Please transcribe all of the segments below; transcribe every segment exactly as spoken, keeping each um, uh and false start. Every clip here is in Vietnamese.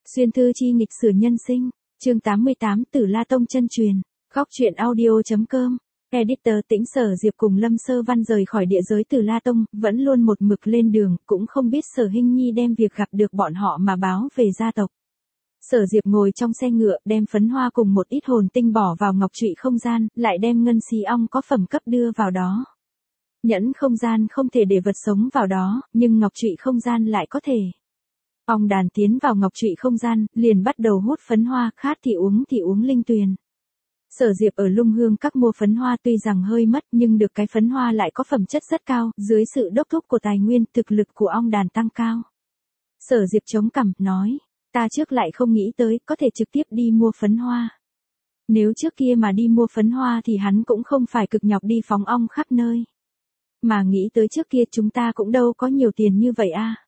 Xuyên thư chi nghịch sử nhân sinh, chương tám mươi tám Tử La Tông chân truyền, góc truyện audio.com. Editor Tĩnh Sở Diệp cùng Lâm Sơ Văn rời khỏi địa giới Tử La Tông, vẫn luôn một mực lên đường, cũng không biết Sở Hinh Nhi đem việc gặp được bọn họ mà báo về gia tộc. Sở Diệp ngồi trong xe ngựa, đem phấn hoa cùng một ít hồn tinh bỏ vào ngọc trụy không gian, lại đem ngân xí ong có phẩm cấp đưa vào đó. Nhẫn không gian không thể để vật sống vào đó, nhưng ngọc trụy không gian lại có thể. Ong đàn tiến vào ngọc trụy không gian, liền bắt đầu hút phấn hoa, khát thì uống thì uống linh tuyền. Sở Diệp ở Lung Hương các mua phấn hoa tuy rằng hơi mất nhưng được cái phấn hoa lại có phẩm chất rất cao, dưới sự đốc thúc của tài nguyên, thực lực của ong đàn tăng cao. Sở Diệp chống cằm, nói, ta trước lại không nghĩ tới, có thể trực tiếp đi mua phấn hoa. Nếu trước kia mà đi mua phấn hoa thì hắn cũng không phải cực nhọc đi phóng ong khắp nơi. Mà nghĩ tới trước kia chúng ta cũng đâu có nhiều tiền như vậy a.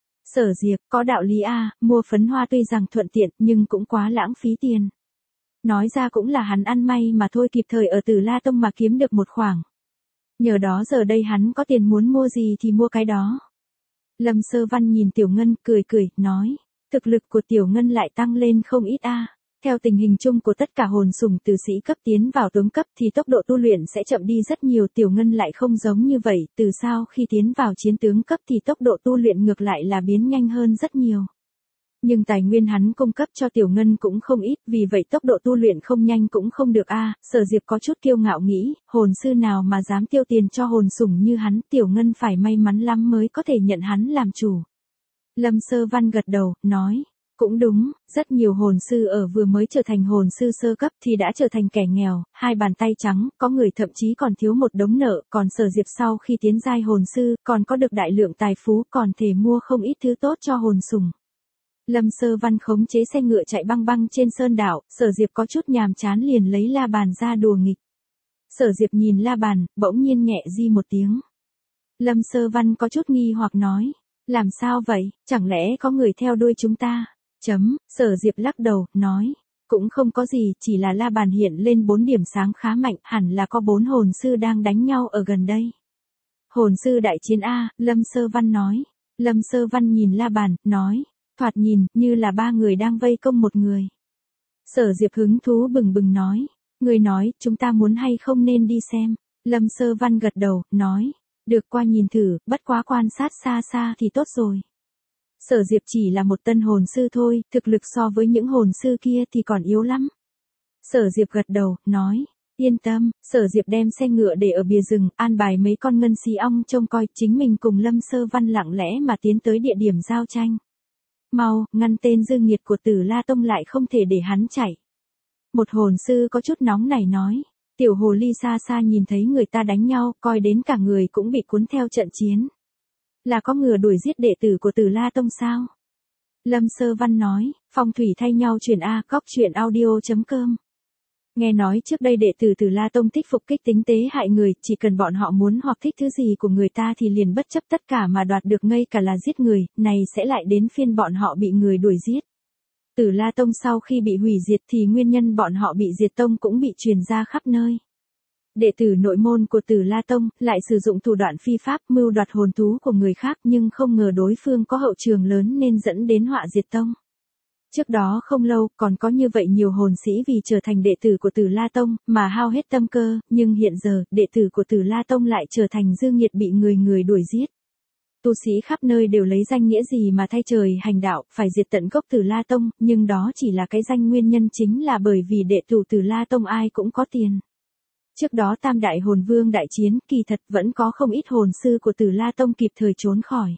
Sở Diệp, có đạo lý a, mua phấn hoa tuy rằng thuận tiện nhưng cũng quá lãng phí tiền. Nói ra cũng là hắn ăn may mà thôi, kịp thời ở Tử La Tông mà kiếm được một khoản. Nhờ đó giờ đây hắn có tiền muốn mua gì thì mua cái đó. Lâm Sơ Văn nhìn Tiểu Ngân, cười cười, nói, thực lực của Tiểu Ngân lại tăng lên không ít a. Theo tình hình chung của tất cả hồn sủng từ sĩ cấp tiến vào tướng cấp thì tốc độ tu luyện sẽ chậm đi rất nhiều, Tiểu Ngân lại không giống như vậy, từ sau khi tiến vào chiến tướng cấp thì tốc độ tu luyện ngược lại là biến nhanh hơn rất nhiều. Nhưng tài nguyên hắn cung cấp cho Tiểu Ngân cũng không ít, vì vậy tốc độ tu luyện không nhanh cũng không được a. Sở Diệp có chút kiêu ngạo nghĩ, hồn sư nào mà dám tiêu tiền cho hồn sủng như hắn, Tiểu Ngân phải may mắn lắm mới có thể nhận hắn làm chủ. Lâm Sơ Văn gật đầu, nói, cũng đúng, rất nhiều hồn sư ở vừa mới trở thành hồn sư sơ cấp thì đã trở thành kẻ nghèo, hai bàn tay trắng, có người thậm chí còn thiếu một đống nợ, còn Sở Diệp sau khi tiến giai hồn sư, còn có được đại lượng tài phú, còn thể mua không ít thứ tốt cho hồn sủng. Lâm Sơ Văn khống chế xe ngựa chạy băng băng trên sơn đảo, Sở Diệp có chút nhàm chán liền lấy la bàn ra đùa nghịch. Sở Diệp nhìn la bàn, bỗng nhiên nhẹ di một tiếng. Lâm Sơ Văn có chút nghi hoặc nói, làm sao vậy, chẳng lẽ có người theo đuôi chúng ta? Chấm, Sở Diệp lắc đầu, nói, cũng không có gì, chỉ là la bàn hiện lên bốn điểm sáng khá mạnh, hẳn là có bốn hồn sư đang đánh nhau ở gần đây. Hồn sư đại chiến A, Lâm Sơ Văn nói. Lâm Sơ Văn nhìn la bàn, nói, thoạt nhìn, như là ba người đang vây công một người. Sở Diệp hứng thú bừng bừng nói, người nói, chúng ta muốn hay không nên đi xem. Lâm Sơ Văn gật đầu, nói, được, qua nhìn thử, bất quá quan sát xa xa thì tốt rồi. Sở Diệp chỉ là một tân hồn sư thôi, thực lực so với những hồn sư kia thì còn yếu lắm. Sở Diệp gật đầu, nói, yên tâm. Sở Diệp đem xe ngựa để ở bìa rừng, an bài mấy con ngân xí ong trông coi, chính mình cùng Lâm Sơ Văn lặng lẽ mà tiến tới địa điểm giao tranh. Mau, ngăn tên dư nghiệt của Tử La Tông lại không thể để hắn chạy. Một hồn sư có chút nóng nảy nói, tiểu hồ ly xa xa nhìn thấy người ta đánh nhau, coi đến cả người cũng bị cuốn theo trận chiến. Là có ngừa đuổi giết đệ tử của Tử La Tông sao? Lâm Sơ Văn nói, phong thủy thay nhau truyền A, góc truyện audio.com. Nghe nói trước đây đệ tử Tử La Tông thích phục kích tính tế hại người, chỉ cần bọn họ muốn hoặc thích thứ gì của người ta thì liền bất chấp tất cả mà đoạt được, ngay cả là giết người, này sẽ lại đến phiên bọn họ bị người đuổi giết. Tử La Tông sau khi bị hủy diệt thì nguyên nhân bọn họ bị diệt tông cũng bị truyền ra khắp nơi. Đệ tử nội môn của Tử La Tông lại sử dụng thủ đoạn phi pháp mưu đoạt hồn thú của người khác, nhưng không ngờ đối phương có hậu trường lớn nên dẫn đến họa diệt tông. Trước đó không lâu, còn có như vậy nhiều hồn sĩ vì trở thành đệ tử của Tử La Tông mà hao hết tâm cơ, nhưng hiện giờ, đệ tử của Tử La Tông lại trở thành dư nghiệt bị người người đuổi giết. Tu sĩ khắp nơi đều lấy danh nghĩa gì mà thay trời hành đạo, phải diệt tận gốc Tử La Tông, nhưng đó chỉ là cái danh, nguyên nhân chính là bởi vì đệ tử Tử La Tông ai cũng có tiền. Trước đó Tam Đại Hồn Vương đại chiến, kỳ thật vẫn có không ít hồn sư của Tử La Tông kịp thời trốn khỏi.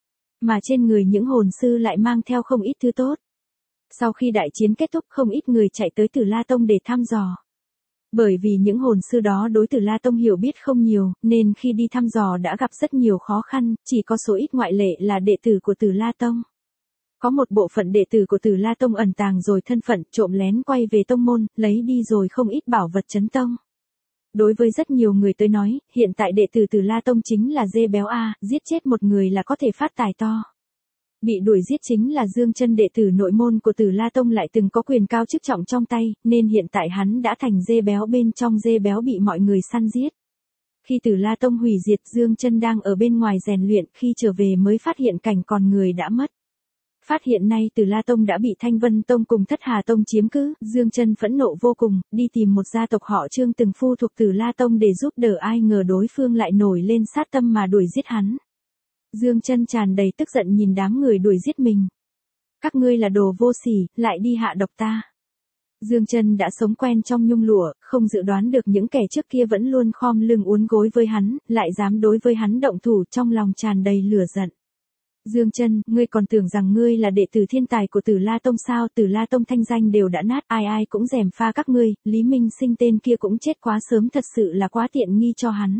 Mà trên người những hồn sư lại mang theo không ít thứ tốt. Sau khi đại chiến kết thúc, không ít người chạy tới Tử La Tông để thăm dò. Bởi vì những hồn sư đó đối Tử La Tông hiểu biết không nhiều, nên khi đi thăm dò đã gặp rất nhiều khó khăn, chỉ có số ít ngoại lệ là đệ tử của Tử La Tông. Có một bộ phận đệ tử của Tử La Tông ẩn tàng rồi thân phận, trộm lén quay về tông môn, lấy đi rồi không ít bảo vật trấn tông. Đối với rất nhiều người tới nói, hiện tại đệ tử Tử La Tông chính là dê béo a, giết chết một người là có thể phát tài to. Bị đuổi giết chính là Dương Chân, đệ tử nội môn của Tử La Tông lại từng có quyền cao chức trọng trong tay, nên hiện tại hắn đã thành dê béo bên trong dê béo bị mọi người săn giết. Khi Tử La Tông hủy diệt, Dương Chân đang ở bên ngoài rèn luyện, khi trở về mới phát hiện cảnh còn người đã mất. Phát hiện nay Từ La Tông đã bị Thanh Vân Tông cùng Thất Hà Tông chiếm cứ, Dương Chân phẫn nộ vô cùng, đi tìm một gia tộc họ Trương từng phu thuộc Từ La Tông để giúp đỡ, ai ngờ đối phương lại nổi lên sát tâm mà đuổi giết hắn. Dương Chân tràn đầy tức giận nhìn đám người đuổi giết mình. Các ngươi là đồ vô sỉ, lại đi hạ độc ta. Dương Chân đã sống quen trong nhung lụa, không dự đoán được những kẻ trước kia vẫn luôn khom lưng uốn gối với hắn, lại dám đối với hắn động thủ, trong lòng tràn đầy lửa giận. Dương Chân, ngươi còn tưởng rằng ngươi là đệ tử thiên tài của Tử La Tông sao? Tử La Tông thanh danh đều đã nát, ai ai cũng gièm pha các ngươi, Lý Minh Sinh tên kia cũng chết quá sớm, thật sự là quá tiện nghi cho hắn.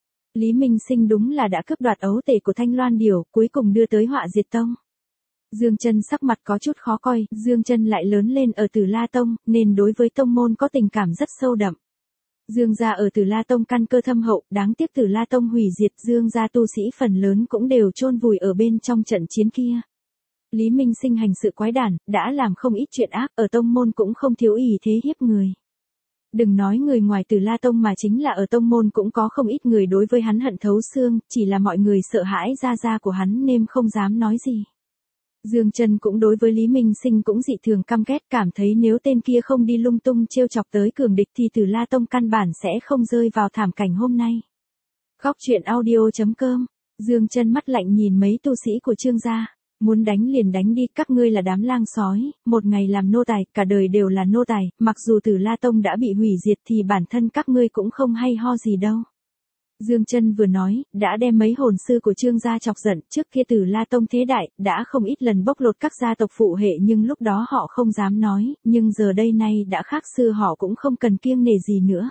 Lý Minh Sinh đúng là đã cướp đoạt ấu tể của Thanh Loan Điểu, cuối cùng đưa tới họa diệt tông. Dương Chân sắc mặt có chút khó coi, Dương Chân lại lớn lên ở Tử La Tông, nên đối với tông môn có tình cảm rất sâu đậm. Dương gia ở Tử La Tông căn cơ thâm hậu, đáng tiếc Tử La Tông hủy diệt, Dương gia tu sĩ phần lớn cũng đều chôn vùi ở bên trong trận chiến kia. Lý Minh Sinh hành sự quái đản, đã làm không ít chuyện ác, ở tông môn cũng không thiếu ỷ thế hiếp người. Đừng nói người ngoài Tử La Tông mà chính là ở tông môn cũng có không ít người đối với hắn hận thấu xương, chỉ là mọi người sợ hãi gia gia của hắn nên không dám nói gì. Dương Chân cũng đối với Lý Minh Sinh cũng dị thường căm ghét, cảm thấy nếu tên kia không đi lung tung trêu chọc tới cường địch thì Tử La Tông căn bản sẽ không rơi vào thảm cảnh hôm nay. Góc truyện audio chấm com. Dương Chân mắt lạnh nhìn mấy tu sĩ của Trương gia, muốn đánh liền đánh đi, các ngươi là đám lang sói, một ngày làm nô tài, cả đời đều là nô tài, mặc dù Tử La Tông đã bị hủy diệt thì bản thân các ngươi cũng không hay ho gì đâu. Dương Chân vừa nói, đã đem mấy hồn sư của Trương gia chọc giận, trước kia Tử La Tông thế đại, đã không ít lần bóc lột các gia tộc phụ hệ nhưng lúc đó họ không dám nói, nhưng giờ đây nay đã khác xưa, họ cũng không cần kiêng nể gì nữa.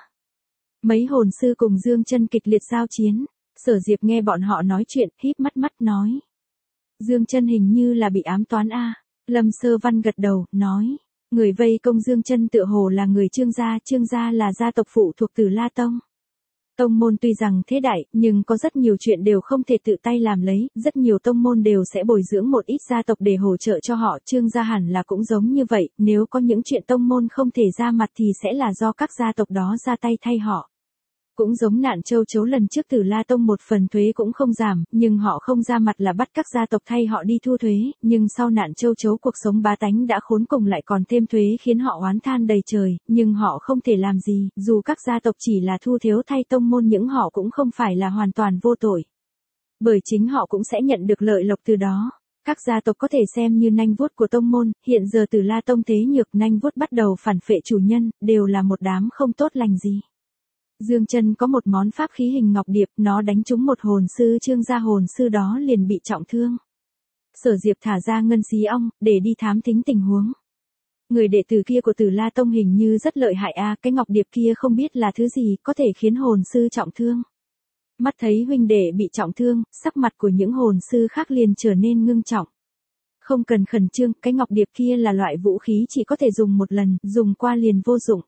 Mấy hồn sư cùng Dương Chân kịch liệt giao chiến, Sở Diệp nghe bọn họ nói chuyện, híp mắt mắt nói. Dương Chân hình như là bị ám toán a. Lâm Sơ Văn gật đầu, nói, người vây công Dương Chân tựa hồ là người Trương gia, Trương gia là gia tộc phụ thuộc Tử La Tông. Tông môn tuy rằng thế đại, nhưng có rất nhiều chuyện đều không thể tự tay làm lấy, rất nhiều tông môn đều sẽ bồi dưỡng một ít gia tộc để hỗ trợ cho họ, Trương gia hẳn là cũng giống như vậy, nếu có những chuyện tông môn không thể ra mặt thì sẽ là do các gia tộc đó ra tay thay họ. Cũng giống Nạn Châu Chấu lần trước Tử La Tông một phần thuế cũng không giảm, nhưng họ không ra mặt là bắt các gia tộc thay họ đi thu thuế, nhưng sau Nạn Châu Chấu cuộc sống bá tánh đã khốn cùng lại còn thêm thuế khiến họ oán than đầy trời, nhưng họ không thể làm gì, dù các gia tộc chỉ là thu thiếu thay tông môn những họ cũng không phải là hoàn toàn vô tội. Bởi chính họ cũng sẽ nhận được lợi lộc từ đó. Các gia tộc có thể xem như nanh vuốt của tông môn, hiện giờ Tử La Tông thế nhược, nanh vuốt bắt đầu phản phệ chủ nhân, đều là một đám không tốt lành gì. Dương Chân có một món pháp khí hình ngọc điệp, nó đánh trúng một hồn sư Trương gia, hồn sư đó liền bị trọng thương. Sở Diệp thả ra ngân xí ong, để đi thám thính tình huống. Người đệ tử kia của Tử La Tông hình như rất lợi hại a, cái ngọc điệp kia không biết là thứ gì, có thể khiến hồn sư trọng thương. Mắt thấy huynh đệ bị trọng thương, sắc mặt của những hồn sư khác liền trở nên ngưng trọng. Không cần khẩn trương, cái ngọc điệp kia là loại vũ khí chỉ có thể dùng một lần, dùng qua liền vô dụng.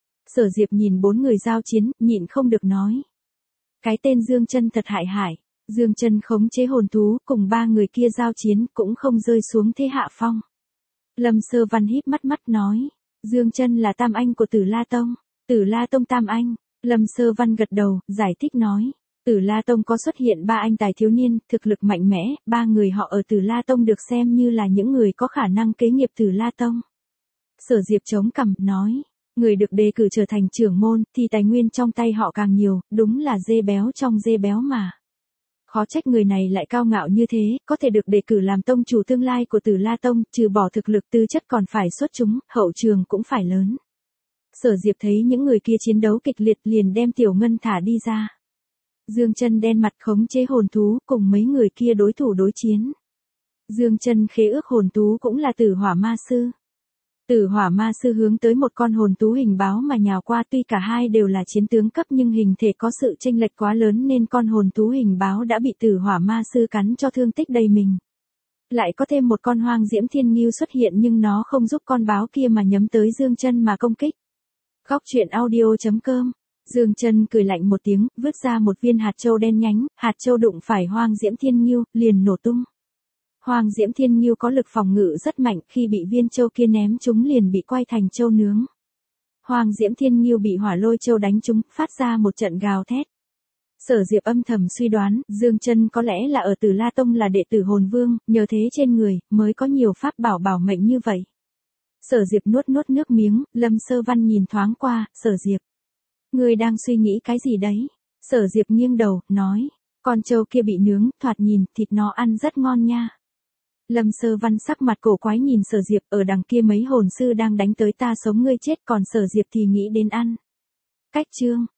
Sở Diệp nhìn bốn người giao chiến, nhịn không được nói. Cái tên Dương Chân thật hại hại. Dương Chân khống chế hồn thú, cùng ba người kia giao chiến, cũng không rơi xuống thế hạ phong. Lâm Sơ Văn híp mắt mắt nói. Dương Chân là tam anh của Tử La Tông. Tử La Tông tam anh. Lâm Sơ Văn gật đầu, giải thích nói. Tử La Tông có xuất hiện ba anh tài thiếu niên, thực lực mạnh mẽ, ba người họ ở Tử La Tông được xem như là những người có khả năng kế nghiệp Tử La Tông. Sở Diệp chống cằm, nói. Người được đề cử trở thành trưởng môn, thì tài nguyên trong tay họ càng nhiều, đúng là dê béo trong dê béo mà. Khó trách người này lại cao ngạo như thế, có thể được đề cử làm tông chủ tương lai của Tử La Tông, trừ bỏ thực lực tư chất còn phải xuất chúng, hậu trường cũng phải lớn. Sở Diệp thấy những người kia chiến đấu kịch liệt liền đem Tiểu Ngân thả đi ra. Dương Chân đen mặt khống chế hồn thú, cùng mấy người kia đối thủ đối chiến. Dương Chân khế ước hồn thú cũng là Tử Hỏa Ma Sư. Tử Hỏa Ma Sư hướng tới một con hồn thú hình báo mà nhào qua, tuy cả hai đều là chiến tướng cấp nhưng hình thể có sự chênh lệch quá lớn nên con hồn thú hình báo đã bị Tử Hỏa Ma Sư cắn cho thương tích đầy mình. Lại có thêm một con Hoang Diễm Thiên Ngưu xuất hiện nhưng nó không giúp con báo kia mà nhắm tới Dương Chân mà công kích. Góc truyện audio chấm com. Dương Chân cười lạnh một tiếng, vứt ra một viên hạt châu đen nhánh, hạt châu đụng phải Hoang Diễm Thiên Ngưu, liền nổ tung. Hoang Diễm Thiên Ngưu có lực phòng ngự rất mạnh, khi bị viên châu kia ném chúng liền bị quay thành châu nướng. Hoang Diễm Thiên Ngưu bị hỏa lôi châu đánh trúng, phát ra một trận gào thét. Sở Diệp âm thầm suy đoán, Dương Chân có lẽ là ở Tử La Tông là đệ tử hồn vương, nhờ thế trên người, mới có nhiều pháp bảo bảo mệnh như vậy. Sở Diệp nuốt nuốt nước miếng, Lâm Sơ Văn nhìn thoáng qua, Sở Diệp. Ngươi đang suy nghĩ cái gì đấy? Sở Diệp nghiêng đầu, nói, con trâu kia bị nướng, thoạt nhìn, thịt nó ăn rất ngon nha. Lâm Sơ Văn sắc mặt cổ quái nhìn Sở Diệp, ở đằng kia mấy hồn sư đang đánh tới ta sống ngươi chết, còn Sở Diệp thì nghĩ đến ăn. Cách chương.